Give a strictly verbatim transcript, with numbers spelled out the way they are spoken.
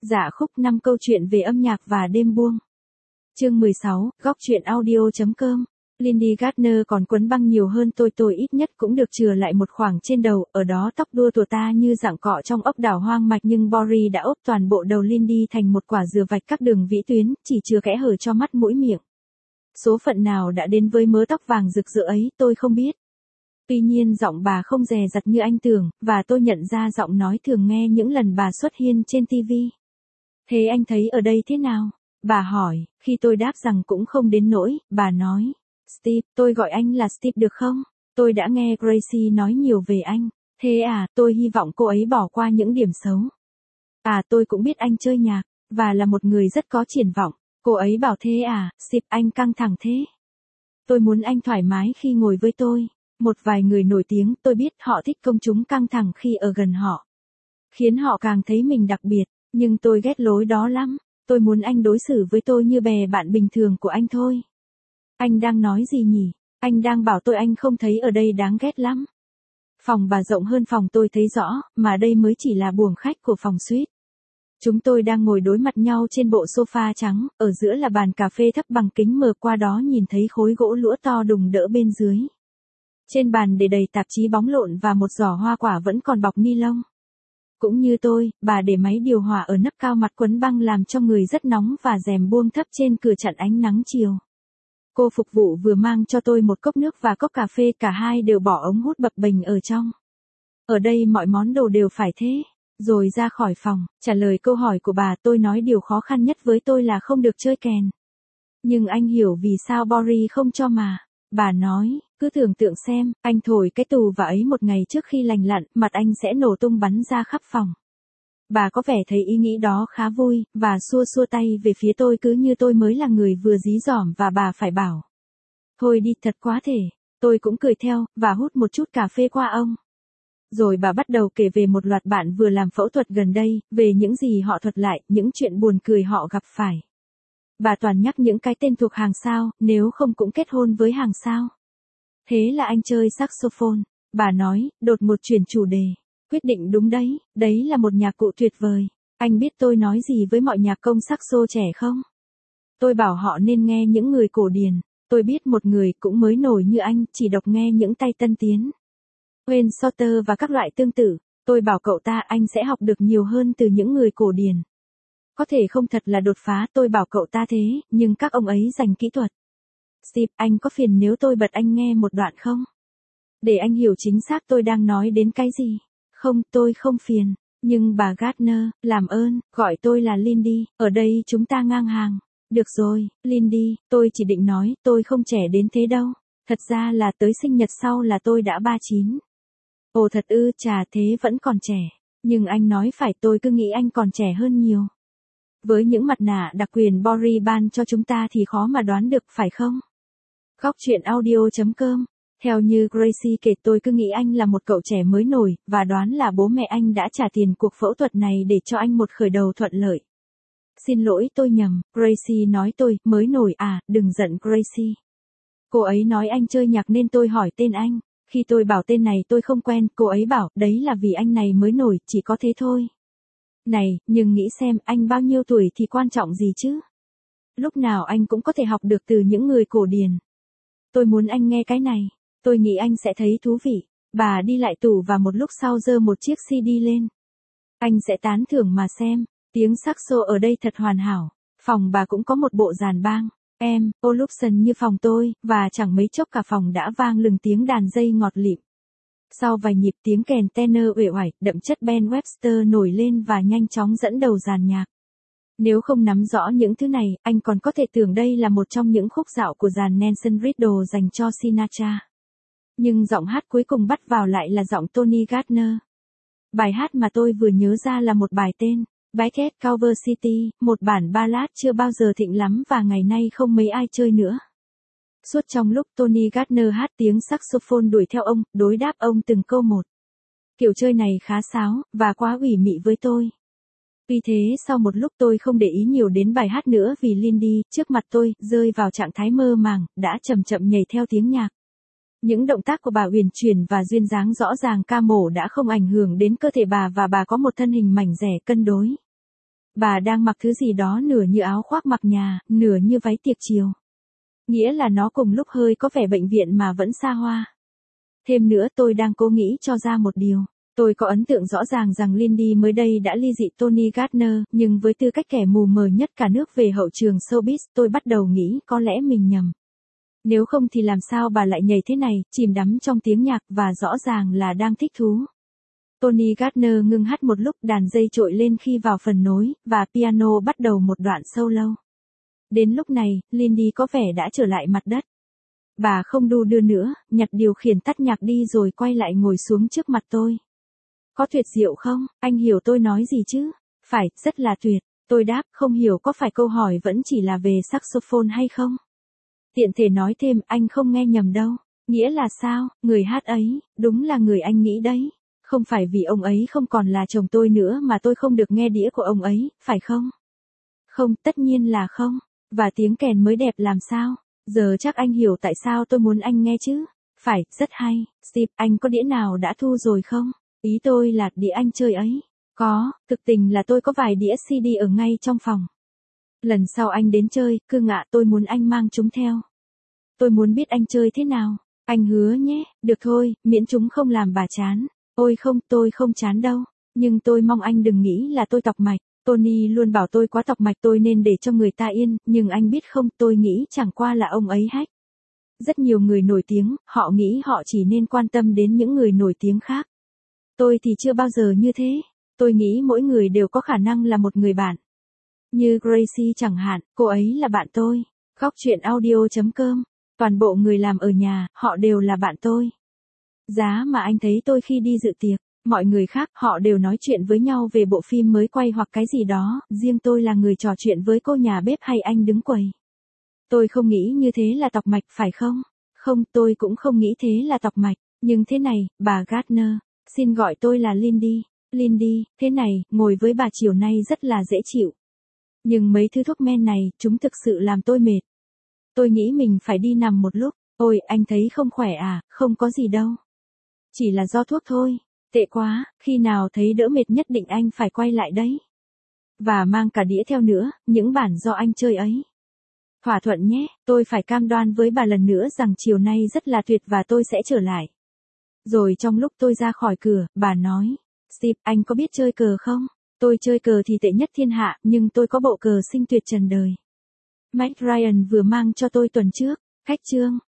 Dạ khúc năm câu chuyện về âm nhạc và đêm buông. Chương mười sáu, góc truyện audio.com. Lindy Gardner còn quấn băng nhiều hơn tôi tôi ít nhất cũng được chừa lại một khoảng trên đầu, ở đó tóc đua tùa ta như dạng cọ trong ốc đảo hoang mạch nhưng Boris đã ốp toàn bộ đầu Lindy thành một quả dừa vạch các đường vĩ tuyến, chỉ chừa kẽ hở cho mắt mũi miệng. Số phận nào đã đến với mớ tóc vàng rực rỡ ấy tôi không biết. Tuy nhiên giọng bà không dè dặt như anh tưởng, và tôi nhận ra giọng nói thường nghe những lần bà xuất hiện trên ti vi. Thế anh thấy ở đây thế nào? Bà hỏi, khi tôi đáp rằng cũng không đến nỗi, bà nói. Steve, tôi gọi anh là Steve được không? Tôi đã nghe Gracie nói nhiều về anh. Thế à, tôi hy vọng cô ấy bỏ qua những điểm xấu. À, tôi cũng biết anh chơi nhạc, và là một người rất có triển vọng. Cô ấy bảo thế à, Steve anh căng thẳng thế. Tôi muốn anh thoải mái khi ngồi với tôi. Một vài người nổi tiếng tôi biết họ thích công chúng căng thẳng khi ở gần họ. Khiến họ càng thấy mình đặc biệt, nhưng tôi ghét lối đó lắm. Tôi muốn anh đối xử với tôi như bè bạn bình thường của anh thôi. Anh đang nói gì nhỉ? Anh đang bảo tôi anh không thấy ở đây đáng ghét lắm. Phòng bà rộng hơn phòng tôi thấy rõ, mà đây mới chỉ là buồng khách của phòng suite. Chúng tôi đang ngồi đối mặt nhau trên bộ sofa trắng, ở giữa là bàn cà phê thấp bằng kính mờ, qua đó nhìn thấy khối gỗ lũa to đùng đỡ bên dưới. Trên bàn để đầy tạp chí bóng lộn và một giỏ hoa quả vẫn còn bọc ni lông. Cũng như tôi, bà để máy điều hòa ở nấc cao, mặt quấn băng làm cho người rất nóng và rèm buông thấp trên cửa chặn ánh nắng chiều. Cô phục vụ vừa mang cho tôi một cốc nước và cốc cà phê, cả hai đều bỏ ống hút bập bềnh ở trong. Ở đây mọi món đồ đều phải thế. Rồi ra khỏi phòng, trả lời câu hỏi của bà, tôi nói điều khó khăn nhất với tôi là không được chơi kèn. Nhưng anh hiểu vì sao Boris không cho mà. Bà nói, cứ tưởng tượng xem, anh thổi cái tù và ấy một ngày trước khi lành lặn, mặt anh sẽ nổ tung bắn ra khắp phòng. Bà có vẻ thấy ý nghĩ đó khá vui, và xua xua tay về phía tôi cứ như tôi mới là người vừa dí dỏm và bà phải bảo. Thôi đi, thật quá thể. Tôi cũng cười theo, và hút một chút cà phê qua ông. Rồi bà bắt đầu kể về một loạt bạn vừa làm phẫu thuật gần đây, về những gì họ thuật lại, những chuyện buồn cười họ gặp phải. Bà toàn nhắc những cái tên thuộc hàng sao, nếu không cũng kết hôn với hàng sao. Thế là anh chơi saxophone. Bà nói, đột ngột chuyển chủ đề. Quyết định đúng đấy, đấy là một nhạc cụ tuyệt vời. Anh biết tôi nói gì với mọi nhạc công saxo trẻ không? Tôi bảo họ nên nghe những người cổ điển. Tôi biết một người cũng mới nổi như anh, chỉ độc nghe những tay tân tiến. Wayne Shorter và các loại tương tự. Tôi bảo cậu ta anh sẽ học được nhiều hơn từ những người cổ điển. Có thể không thật là đột phá, tôi bảo cậu ta thế, nhưng các ông ấy dành kỹ thuật. Steve, anh có phiền nếu tôi bật anh nghe một đoạn không? Để anh hiểu chính xác tôi đang nói đến cái gì. Không, tôi không phiền. Nhưng bà Gardner, làm ơn, gọi tôi là Lindy, ở đây chúng ta ngang hàng. Được rồi, Lindy, tôi chỉ định nói, tôi không trẻ đến thế đâu. Thật ra là tới sinh nhật sau là tôi đã ba mươi chín. Ồ thật ư, chà, thế vẫn còn trẻ. Nhưng anh nói phải, tôi cứ nghĩ anh còn trẻ hơn nhiều. Với những mặt nạ đặc quyền Boris ban cho chúng ta thì khó mà đoán được, phải không? Góc truyện audio.com. Theo như Gracie kể, tôi cứ nghĩ anh là một cậu trẻ mới nổi, và đoán là bố mẹ anh đã trả tiền cuộc phẫu thuật này để cho anh một khởi đầu thuận lợi. Xin lỗi, tôi nhầm, Gracie nói tôi, mới nổi à, đừng giận Gracie. Cô ấy nói anh chơi nhạc nên tôi hỏi tên anh. Khi tôi bảo tên này tôi không quen, cô ấy bảo, đấy là vì anh này mới nổi, chỉ có thế thôi. Này, nhưng nghĩ xem, anh bao nhiêu tuổi thì quan trọng gì chứ? Lúc nào anh cũng có thể học được từ những người cổ điển. Tôi muốn anh nghe cái này. Tôi nghĩ anh sẽ thấy thú vị. Bà đi lại tủ và một lúc sau giơ một chiếc xê đê lên. Anh sẽ tán thưởng mà xem. Tiếng saxo ở đây thật hoàn hảo. Phòng bà cũng có một bộ dàn bang. Em, Olufsen như phòng tôi, và chẳng mấy chốc cả phòng đã vang lừng tiếng đàn dây ngọt lịm. Sau vài nhịp tiếng kèn tenor uể oải, đậm chất Ben Webster nổi lên và nhanh chóng dẫn đầu dàn nhạc. Nếu không nắm rõ những thứ này, anh còn có thể tưởng đây là một trong những khúc dạo của dàn Nelson Riddle dành cho Sinatra. Nhưng giọng hát cuối cùng bắt vào lại là giọng Tony Gardner. Bài hát mà tôi vừa nhớ ra là một bài tên Beckett Cover City, một bản ballad chưa bao giờ thịnh lắm và ngày nay không mấy ai chơi nữa. Suốt trong lúc Tony Gardner hát, tiếng saxophone đuổi theo ông, đối đáp ông từng câu một. Kiểu chơi này khá sáo, và quá ủy mị với tôi. Vì thế sau một lúc tôi không để ý nhiều đến bài hát nữa vì Lindy, trước mặt tôi, rơi vào trạng thái mơ màng, đã chậm chậm nhảy theo tiếng nhạc. Những động tác của bà uyển chuyển và duyên dáng rõ ràng ca mổ đã không ảnh hưởng đến cơ thể bà, và bà có một thân hình mảnh dẻ cân đối. Bà đang mặc thứ gì đó nửa như áo khoác mặc nhà, nửa như váy tiệc chiều. Nghĩa là nó cùng lúc hơi có vẻ bệnh viện mà vẫn xa hoa. Thêm nữa tôi đang cố nghĩ cho ra một điều. Tôi có ấn tượng rõ ràng rằng Lindy mới đây đã ly dị Tony Gardner, nhưng với tư cách kẻ mù mờ nhất cả nước về hậu trường showbiz, tôi bắt đầu nghĩ có lẽ mình nhầm. Nếu không thì làm sao bà lại nhảy thế này, chìm đắm trong tiếng nhạc và rõ ràng là đang thích thú. Tony Gardner ngưng hát một lúc, đàn dây trội lên khi vào phần nối, và piano bắt đầu một đoạn solo. Đến lúc này, Lindy có vẻ đã trở lại mặt đất. Bà không đu đưa nữa, nhặt điều khiển tắt nhạc đi rồi quay lại ngồi xuống trước mặt tôi. Có tuyệt diệu không? Anh hiểu tôi nói gì chứ? Phải, rất là tuyệt. Tôi đáp, không hiểu có phải câu hỏi vẫn chỉ là về saxophone hay không? Tiện thể nói thêm, anh không nghe nhầm đâu. Nghĩa là sao? Người hát ấy, đúng là người anh nghĩ đấy. Không phải vì ông ấy không còn là chồng tôi nữa mà tôi không được nghe đĩa của ông ấy, phải không? Không, tất nhiên là không. Và tiếng kèn mới đẹp làm sao? Giờ chắc anh hiểu tại sao tôi muốn anh nghe chứ? Phải, rất hay. Steve, anh có đĩa nào đã thu rồi không? Ý tôi là đĩa anh chơi ấy. Có, thực tình là tôi có vài đĩa xê đê ở ngay trong phòng. Lần sau anh đến chơi, cưng ạ, tôi muốn anh mang chúng theo. Tôi muốn biết anh chơi thế nào. Anh hứa nhé, được thôi, miễn chúng không làm bà chán. Ôi không, tôi không chán đâu. Nhưng tôi mong anh đừng nghĩ là tôi tọc mạch. Tony luôn bảo tôi quá tọc mạch tôi nên để cho người ta yên, nhưng anh biết không, tôi nghĩ chẳng qua là ông ấy hack. Rất nhiều người nổi tiếng, họ nghĩ họ chỉ nên quan tâm đến những người nổi tiếng khác. Tôi thì chưa bao giờ như thế. Tôi nghĩ mỗi người đều có khả năng là một người bạn. Như Gracie chẳng hạn, cô ấy là bạn tôi. Góc chuyện audio chấm com. Toàn bộ người làm ở nhà, họ đều là bạn tôi. Giá mà anh thấy tôi khi đi dự tiệc, mọi người khác, họ đều nói chuyện với nhau về bộ phim mới quay hoặc cái gì đó, riêng tôi là người trò chuyện với cô nhà bếp hay anh đứng quầy. Tôi không nghĩ như thế là tọc mạch, phải không? Không, tôi cũng không nghĩ thế là tọc mạch, nhưng thế này, bà Gardner, xin gọi tôi là Lindy. Lindy, thế này, ngồi với bà chiều nay rất là dễ chịu. Nhưng mấy thứ thuốc men này, chúng thực sự làm tôi mệt. Tôi nghĩ mình phải đi nằm một lúc. Ôi, anh thấy không khỏe à? Không có gì đâu. Chỉ là do thuốc thôi. Tệ quá, khi nào thấy đỡ mệt nhất định anh phải quay lại đấy. Và mang cả đĩa theo nữa, những bản do anh chơi ấy. Thỏa thuận nhé, tôi phải cam đoan với bà lần nữa rằng chiều nay rất là tuyệt và tôi sẽ trở lại. Rồi trong lúc tôi ra khỏi cửa, bà nói, Steve, anh có biết chơi cờ không? Tôi chơi cờ thì tệ nhất thiên hạ, nhưng tôi có bộ cờ sinh tuyệt trần đời. Mike Ryan vừa mang cho tôi tuần trước. Khách chương.